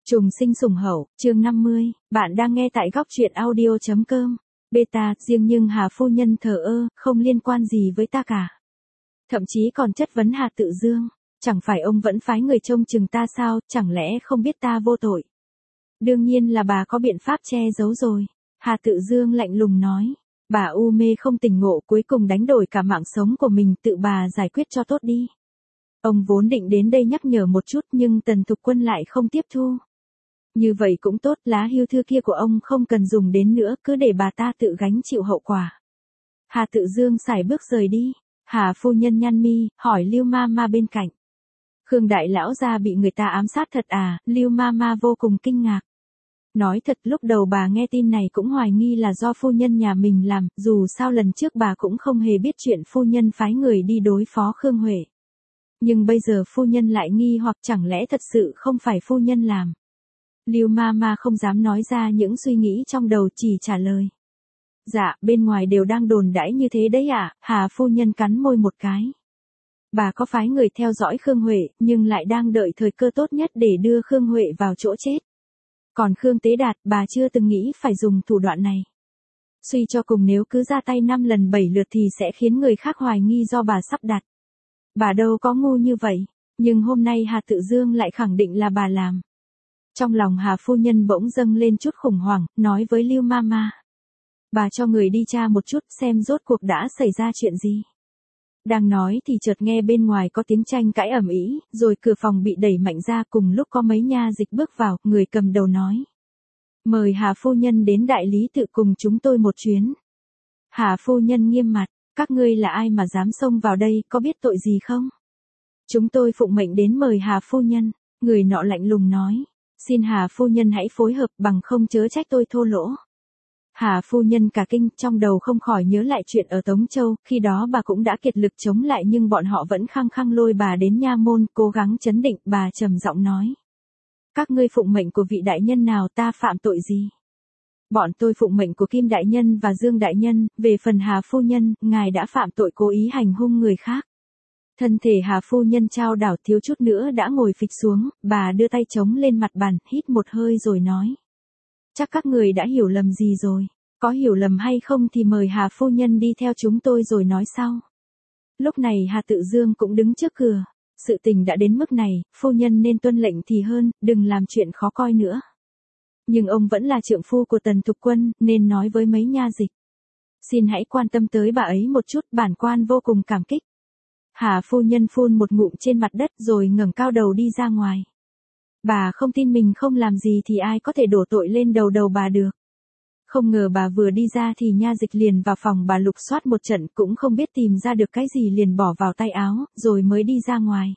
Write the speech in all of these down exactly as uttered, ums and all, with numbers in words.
Trùng sinh sủng hậu, chương năm mươi, bạn đang nghe tại góc truyện audio.com. Beta, riêng nhưng Hà phu nhân thờ ơ, không liên quan gì với ta cả. Thậm chí còn chất vấn Hà Tự Dương, chẳng phải ông vẫn phái người trông chừng ta sao, chẳng lẽ không biết ta vô tội. Đương nhiên là bà có biện pháp che giấu rồi. Hà Tự Dương lạnh lùng nói, bà u mê không tỉnh ngộ cuối cùng đánh đổi cả mạng sống của mình, tự bà giải quyết cho tốt đi. Ông vốn định đến đây nhắc nhở một chút nhưng Tần Thục Quân lại không tiếp thu. Như vậy cũng tốt, lá hưu thư kia của ông không cần dùng đến nữa, cứ để bà ta tự gánh chịu hậu quả. Hà Tự Dương sải bước rời đi. Hà phu nhân nhăn mi, hỏi Lưu Ma Ma bên cạnh. Khương đại lão gia bị người ta ám sát thật à? Lưu Ma Ma vô cùng kinh ngạc. Nói thật, lúc đầu bà nghe tin này cũng hoài nghi là do phu nhân nhà mình làm, dù sao lần trước bà cũng không hề biết chuyện phu nhân phái người đi đối phó Khương Huệ. Nhưng bây giờ phu nhân lại nghi hoặc chẳng lẽ thật sự không phải phu nhân làm. Lưu Ma Ma không dám nói ra những suy nghĩ trong đầu, chỉ trả lời. Dạ, bên ngoài đều đang đồn đãi như thế đấy ạ. À? Hà phu nhân cắn môi một cái. Bà có phái người theo dõi Khương Huệ, nhưng lại đang đợi thời cơ tốt nhất để đưa Khương Huệ vào chỗ chết. Còn Khương Tế Đạt, bà chưa từng nghĩ phải dùng thủ đoạn này. Suy cho cùng nếu cứ ra tay năm lần bảy lượt thì sẽ khiến người khác hoài nghi do bà sắp đặt. Bà đâu có ngu như vậy, nhưng hôm nay Hà Tự Dương lại khẳng định là bà làm. Trong lòng Hà phu nhân bỗng dâng lên chút khủng hoảng, nói với Lưu Ma Ma. Bà cho người đi tra một chút xem rốt cuộc đã xảy ra chuyện gì. Đang nói thì chợt nghe bên ngoài có tiếng tranh cãi ầm ĩ, rồi cửa phòng bị đẩy mạnh ra, cùng lúc có mấy nha dịch bước vào, người cầm đầu nói. Mời Hà phu nhân đến đại lý tự cùng chúng tôi một chuyến. Hà phu nhân nghiêm mặt, các ngươi là ai mà dám xông vào đây, có biết tội gì không? Chúng tôi phụng mệnh đến mời Hà phu nhân, người nọ lạnh lùng nói. Xin Hà phu nhân hãy phối hợp, bằng không chớ trách tôi thô lỗ. Hà phu nhân cả kinh, trong đầu không khỏi nhớ lại chuyện ở Tống Châu, khi đó bà cũng đã kiệt lực chống lại nhưng bọn họ vẫn khăng khăng lôi bà đến nha môn, cố gắng trấn định, bà trầm giọng nói. Các ngươi phụng mệnh của vị đại nhân nào, ta phạm tội gì? Bọn tôi phụng mệnh của Kim đại nhân và Dương đại nhân, về phần Hà phu nhân, ngài đã phạm tội cố ý hành hung người khác. Thân thể Hà phu nhân trao đảo, thiếu chút nữa đã ngồi phịch xuống, bà đưa tay chống lên mặt bàn, hít một hơi rồi nói. Chắc các người đã hiểu lầm gì rồi, có hiểu lầm hay không thì mời Hà phu nhân đi theo chúng tôi rồi nói sau. Lúc này Hà Tự Dương cũng đứng trước cửa, sự tình đã đến mức này, phu nhân nên tuân lệnh thì hơn, đừng làm chuyện khó coi nữa. Nhưng ông vẫn là trượng phu của Tần Thục Quân, nên nói với mấy nha dịch. Xin hãy quan tâm tới bà ấy một chút, bản quan vô cùng cảm kích. Hà phu nhân phun một ngụm trên mặt đất rồi ngẩng cao đầu đi ra ngoài. Bà không tin mình không làm gì thì ai có thể đổ tội lên đầu đầu bà được. Không ngờ bà vừa đi ra thì nha dịch liền vào phòng bà lục soát một trận, cũng không biết tìm ra được cái gì liền bỏ vào tay áo, rồi mới đi ra ngoài.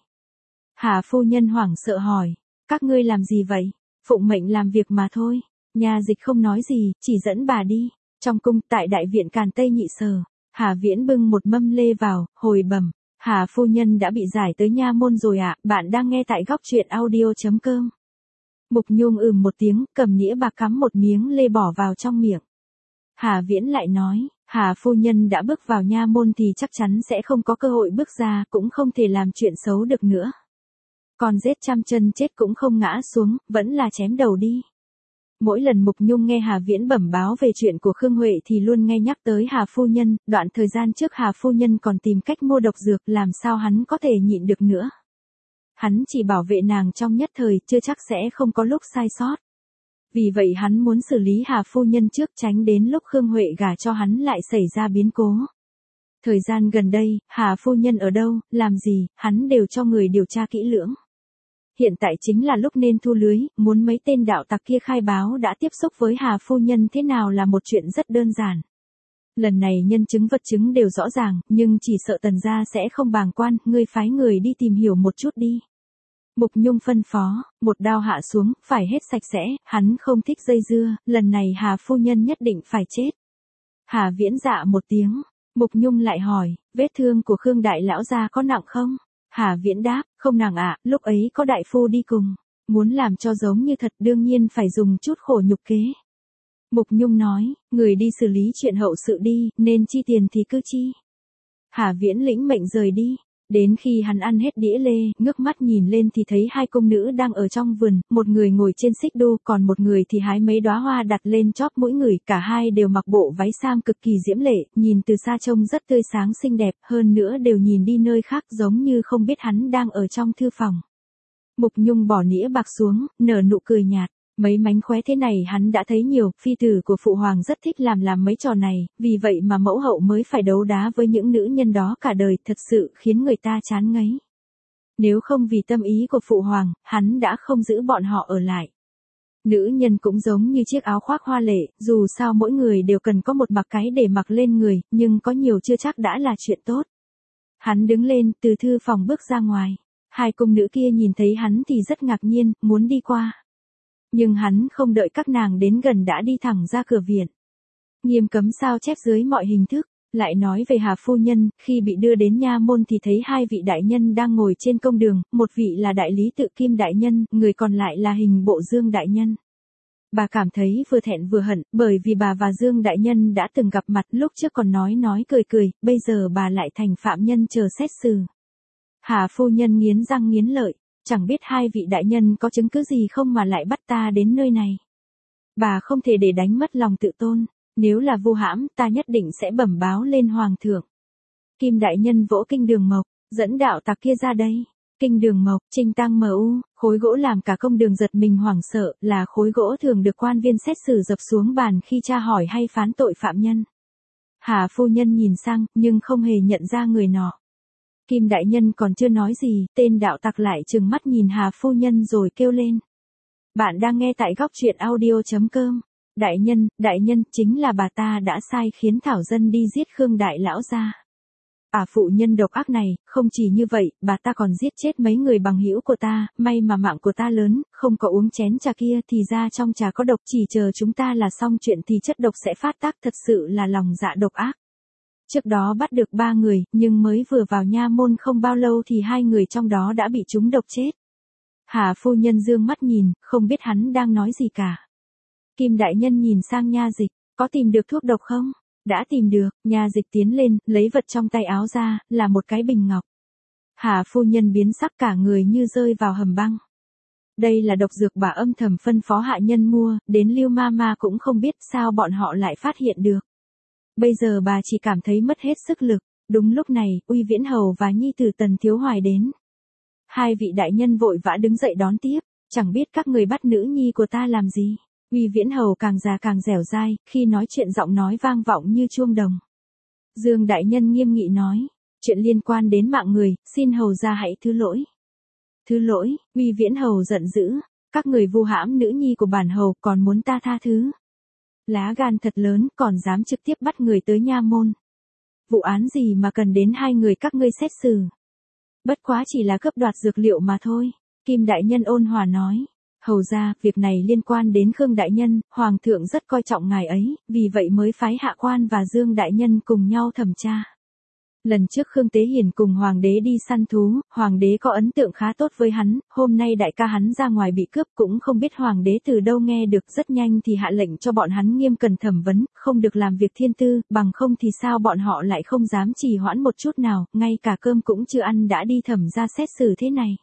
Hà phu nhân hoảng sợ hỏi, các ngươi làm gì vậy? Phụng mệnh làm việc mà thôi. Nha dịch không nói gì, chỉ dẫn bà đi. Trong cung, tại đại viện Càn Tây Nhị Sở, Hà Viễn bưng một mâm lê vào, hồi bẩm. Hà phu nhân đã bị giải tới nha môn rồi ạ, à? Bạn đang nghe tại góc truyện audio.com. Mục Nhung ừm một tiếng, cầm nĩa bạc cắm một miếng lê bỏ vào trong miệng. Hà Viễn lại nói, Hà phu nhân đã bước vào nha môn thì chắc chắn sẽ không có cơ hội bước ra, cũng không thể làm chuyện xấu được nữa. Còn giết trăm chân chết cũng không ngã xuống, vẫn là chém đầu đi. Mỗi lần Mục Nhung nghe Hà Viễn bẩm báo về chuyện của Khương Huệ thì luôn nghe nhắc tới Hà phu nhân, đoạn thời gian trước Hà phu nhân còn tìm cách mua độc dược, làm sao hắn có thể nhịn được nữa. Hắn chỉ bảo vệ nàng trong nhất thời, chưa chắc sẽ không có lúc sai sót. Vì vậy hắn muốn xử lý Hà phu nhân trước, tránh đến lúc Khương Huệ gả cho hắn lại xảy ra biến cố. Thời gian gần đây, Hà phu nhân ở đâu, làm gì, hắn đều cho người điều tra kỹ lưỡng. Hiện tại chính là lúc nên thu lưới, muốn mấy tên đạo tặc kia khai báo đã tiếp xúc với Hà phu nhân thế nào là một chuyện rất đơn giản. Lần này nhân chứng vật chứng đều rõ ràng, nhưng chỉ sợ Tần gia sẽ không bàng quan, ngươi phái người đi tìm hiểu một chút đi. Mục Nhung phân phó, một đao hạ xuống, phải hết sạch sẽ, hắn không thích dây dưa, lần này Hà phu nhân nhất định phải chết. Hà Viễn dạ một tiếng, Mục Nhung lại hỏi, vết thương của Khương đại lão gia có nặng không? Hà Viễn đáp, không nặng ạ, à, lúc ấy có đại phu đi cùng, muốn làm cho giống như thật đương nhiên phải dùng chút khổ nhục kế. Mục Nhung nói, người đi xử lý chuyện hậu sự đi, nên chi tiền thì cứ chi. Hà Viễn lĩnh mệnh rời đi. Đến khi hắn ăn hết đĩa lê, ngước mắt nhìn lên thì thấy hai cung nữ đang ở trong vườn, một người ngồi trên xích đu, còn một người thì hái mấy đóa hoa đặt lên chóp mũi người, cả hai đều mặc bộ váy sam cực kỳ diễm lệ, nhìn từ xa trông rất tươi sáng xinh đẹp, hơn nữa đều nhìn đi nơi khác giống như không biết hắn đang ở trong thư phòng. Mục Nhung bỏ nĩa bạc xuống, nở nụ cười nhạt. Mấy mánh khóe thế này hắn đã thấy nhiều, phi tử của phụ hoàng rất thích làm làm mấy trò này, vì vậy mà mẫu hậu mới phải đấu đá với những nữ nhân đó cả đời, thật sự khiến người ta chán ngấy. Nếu không vì tâm ý của phụ hoàng, hắn đã không giữ bọn họ ở lại. Nữ nhân cũng giống như chiếc áo khoác hoa lệ, dù sao mỗi người đều cần có một mặc cái để mặc lên người, nhưng có nhiều chưa chắc đã là chuyện tốt. Hắn đứng lên, từ thư phòng bước ra ngoài. Hai cung nữ kia nhìn thấy hắn thì rất ngạc nhiên, muốn đi qua. Nhưng hắn không đợi các nàng đến gần đã đi thẳng ra cửa viện. Nghiêm cấm sao chép dưới mọi hình thức, lại nói về Hà phu nhân, khi bị đưa đến nha môn thì thấy hai vị đại nhân đang ngồi trên công đường, một vị là đại lý tự Kim đại nhân, người còn lại là hình bộ Dương đại nhân. Bà cảm thấy vừa thẹn vừa hận, bởi vì bà và Dương đại nhân đã từng gặp mặt, lúc trước còn nói nói cười cười, bây giờ bà lại thành phạm nhân chờ xét xử. Hà phu nhân nghiến răng nghiến lợi. Chẳng biết hai vị đại nhân có chứng cứ gì không mà lại bắt ta đến nơi này. Bà không thể để đánh mất lòng tự tôn, nếu là vu hãm ta nhất định sẽ bẩm báo lên hoàng thượng. Kim đại nhân vỗ kinh đường mộc, dẫn đạo tặc kia ra đây. Kinh đường mộc, trinh tăng mờ u, khối gỗ làm cả công đường giật mình hoảng sợ, là khối gỗ thường được quan viên xét xử dập xuống bàn khi tra hỏi hay phán tội phạm nhân. Hà phu nhân nhìn sang, nhưng không hề nhận ra người nọ. Kim đại nhân còn chưa nói gì, tên đạo tặc lại trừng mắt nhìn Hà phu nhân rồi kêu lên. Bạn đang nghe tại góc truyện audio chấm com. Đại nhân, đại nhân, chính là bà ta đã sai khiến Thảo Dân đi giết Khương đại lão gia. À phụ nhân độc ác này, không chỉ như vậy, bà ta còn giết chết mấy người bằng hữu của ta, may mà mạng của ta lớn, không có uống chén trà kia thì ra trong trà có độc, chỉ chờ chúng ta là xong chuyện thì chất độc sẽ phát tác, thật sự là lòng dạ độc ác. Trước đó bắt được ba người, nhưng mới vừa vào nha môn không bao lâu thì hai người trong đó đã bị trúng độc chết. Hà phu nhân dương mắt nhìn, không biết hắn đang nói gì cả. Kim đại nhân nhìn sang nha dịch, có tìm được thuốc độc không? Đã tìm được, nha dịch tiến lên, lấy vật trong tay áo ra, là một cái bình ngọc. Hà phu nhân biến sắc cả người như rơi vào hầm băng. Đây là độc dược bà âm thầm phân phó hạ nhân mua, đến Lưu ma ma cũng không biết sao bọn họ lại phát hiện được. Bây giờ bà chỉ cảm thấy mất hết sức lực, đúng lúc này, Uy Viễn Hầu và nhi tử Tần Thiếu Hoài đến. Hai vị đại nhân vội vã đứng dậy đón tiếp, chẳng biết các người bắt nữ nhi của ta làm gì. Uy Viễn Hầu càng già càng dẻo dai, khi nói chuyện giọng nói vang vọng như chuông đồng. Dương đại nhân nghiêm nghị nói, chuyện liên quan đến mạng người, xin hầu gia hãy thứ lỗi. Thứ lỗi, Uy Viễn Hầu giận dữ, các người vu hãm nữ nhi của bản hầu còn muốn ta tha thứ. Lá gan thật lớn, còn dám trực tiếp bắt người tới nha môn. Vụ án gì mà cần đến hai người các ngươi xét xử. Bất quá chỉ là cướp đoạt dược liệu mà thôi. Kim đại nhân ôn hòa nói. Hầu ra, việc này liên quan đến Khương đại nhân, hoàng thượng rất coi trọng ngài ấy, vì vậy mới phái Hạ quan và Dương đại nhân cùng nhau thẩm tra. Lần trước Khương Tế Hiển cùng hoàng đế đi săn thú, hoàng đế có ấn tượng khá tốt với hắn, hôm nay đại ca hắn ra ngoài bị cướp cũng không biết hoàng đế từ đâu nghe được, rất nhanh thì hạ lệnh cho bọn hắn nghiêm cẩn thẩm vấn, không được làm việc thiên tư, bằng không thì sao bọn họ lại không dám trì hoãn một chút nào, ngay cả cơm cũng chưa ăn đã đi thẩm ra xét xử thế này.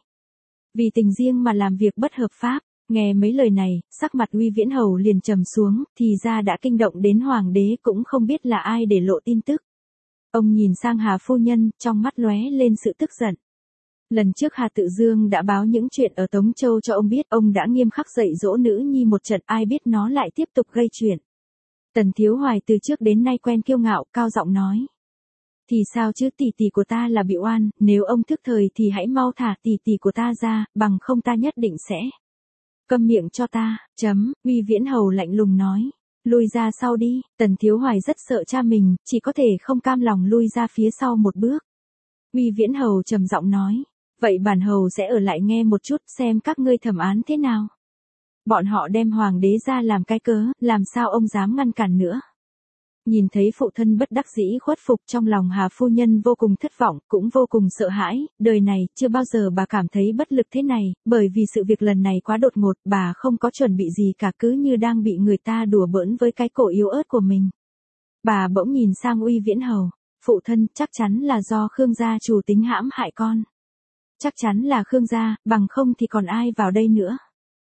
Vì tình riêng mà làm việc bất hợp pháp. Nghe mấy lời này, sắc mặt Uy Viễn Hầu liền trầm xuống, thì ra đã kinh động đến hoàng đế, cũng không biết là ai để lộ tin tức. Ông nhìn sang Hà phu nhân, trong mắt lóe lên sự tức giận. Lần trước Hà Tự Dương đã báo những chuyện ở Tống Châu cho ông biết, ông đã nghiêm khắc dạy dỗ nữ nhi một trận, ai biết nó lại tiếp tục gây chuyện. Tần Thiếu Hoài từ trước đến nay quen kiêu ngạo, cao giọng nói. Thì sao chứ, tỷ tỷ của ta là bị oan, nếu ông thức thời thì hãy mau thả tỷ tỷ của ta ra, bằng không ta nhất định sẽ. Câm miệng cho ta, chấm, Uy Viễn Hầu lạnh lùng nói. Lui ra sau đi, Tần Thiếu Hoài rất sợ cha mình, chỉ có thể không cam lòng lui ra phía sau một bước. Uy Viễn Hầu trầm giọng nói. Vậy bản hầu sẽ ở lại nghe một chút xem các ngươi thẩm án thế nào. Bọn họ đem hoàng đế ra làm cái cớ, làm sao ông dám ngăn cản nữa. Nhìn thấy phụ thân bất đắc dĩ khuất phục, trong lòng Hà phu nhân vô cùng thất vọng, cũng vô cùng sợ hãi, đời này, chưa bao giờ bà cảm thấy bất lực thế này, bởi vì sự việc lần này quá đột ngột, bà không có chuẩn bị gì cả, cứ như đang bị người ta đùa bỡn với cái cổ yếu ớt của mình. Bà bỗng nhìn sang Uy Viễn Hầu, Phụ thân, chắc chắn là do Khương gia chủ tính hãm hại con. Chắc chắn là Khương gia, bằng không thì còn ai vào đây nữa.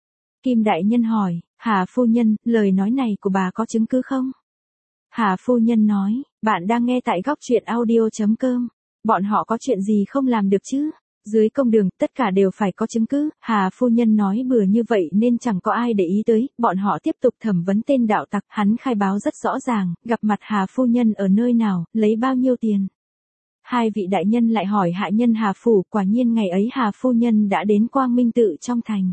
Kim đại nhân hỏi, Hà phu nhân, lời nói này của bà có chứng cứ không? Hà phu nhân nói, bạn đang nghe tại góc truyện audio.com. Bọn họ có chuyện gì không làm được chứ? Dưới công đường, tất cả đều phải có chứng cứ. Hà phu nhân nói bừa như vậy nên chẳng có ai để ý tới. Bọn họ tiếp tục thẩm vấn tên đạo tặc. Hắn khai báo rất rõ ràng, gặp mặt Hà phu nhân ở nơi nào, lấy bao nhiêu tiền. Hai vị đại nhân lại hỏi hạ nhân Hà phủ, quả nhiên ngày ấy Hà phu nhân đã đến Quang Minh tự trong thành.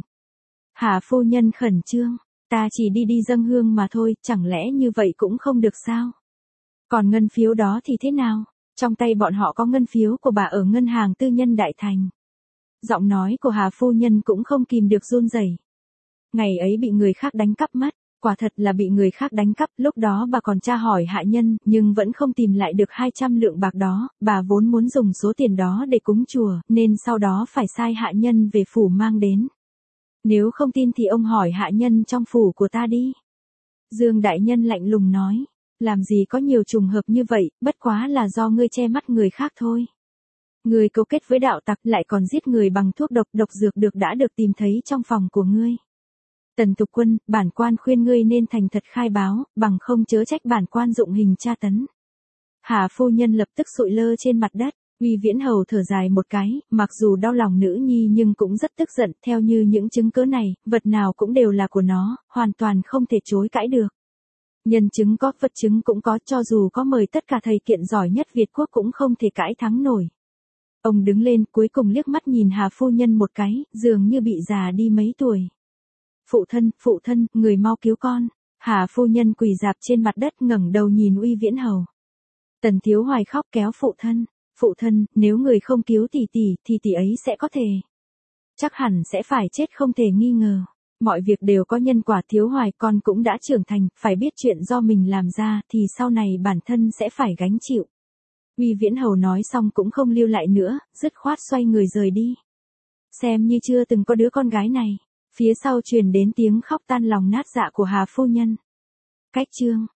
Hà phu nhân khẩn trương, ta chỉ đi đi dâng hương mà thôi, chẳng lẽ như vậy cũng không được sao? Còn ngân phiếu đó thì thế nào? Trong tay bọn họ có ngân phiếu của bà ở ngân hàng tư nhân Đại Thành. Giọng nói của Hà phu nhân cũng không kìm được run rẩy. Ngày ấy bị người khác đánh cắp mất, quả thật là bị người khác đánh cắp, lúc đó bà còn tra hỏi hạ nhân, nhưng vẫn không tìm lại được hai trăm lượng bạc đó, bà vốn muốn dùng số tiền đó để cúng chùa, nên sau đó phải sai hạ nhân về phủ mang đến. Nếu không tin thì ông hỏi hạ nhân trong phủ của ta đi. Dương đại nhân lạnh lùng nói, làm gì có nhiều trùng hợp như vậy, bất quá là do ngươi che mắt người khác thôi. Ngươi cấu kết với đạo tặc lại còn giết người bằng thuốc độc, độc dược được đã được tìm thấy trong phòng của ngươi. Tần Tục Quân, bản quan khuyên ngươi nên thành thật khai báo, bằng không chớ trách bản quan dụng hình tra tấn. Hà phu nhân lập tức sụi lơ trên mặt đất. Uy Viễn Hầu thở dài một cái, mặc dù đau lòng nữ nhi nhưng cũng rất tức giận, theo như những chứng cứ này, vật nào cũng đều là của nó, hoàn toàn không thể chối cãi được. Nhân chứng có, vật chứng cũng có, cho dù có mời tất cả thầy kiện giỏi nhất Việt quốc cũng không thể cãi thắng nổi. Ông đứng lên, cuối cùng liếc mắt nhìn Hà phu nhân một cái, dường như bị già đi mấy tuổi. Phụ thân, phụ thân, người mau cứu con. Hà phu nhân quỳ rạp trên mặt đất ngẩng đầu nhìn Uy Viễn Hầu. Tần Thiếu Hoài khóc kéo phụ thân. Phụ thân, nếu người không cứu tỷ tỷ, thì tỷ ấy sẽ có thể. Chắc hẳn sẽ phải chết không thể nghi ngờ. Mọi việc đều có nhân quả, Thiếu Hoài, con cũng đã trưởng thành, phải biết chuyện do mình làm ra, thì sau này bản thân sẽ phải gánh chịu. Uy Viễn Hầu nói xong cũng không lưu lại nữa, dứt khoát xoay người rời đi. Xem như chưa từng có đứa con gái này. Phía sau truyền đến tiếng khóc tan lòng nát dạ của Hà phu nhân. Cách chương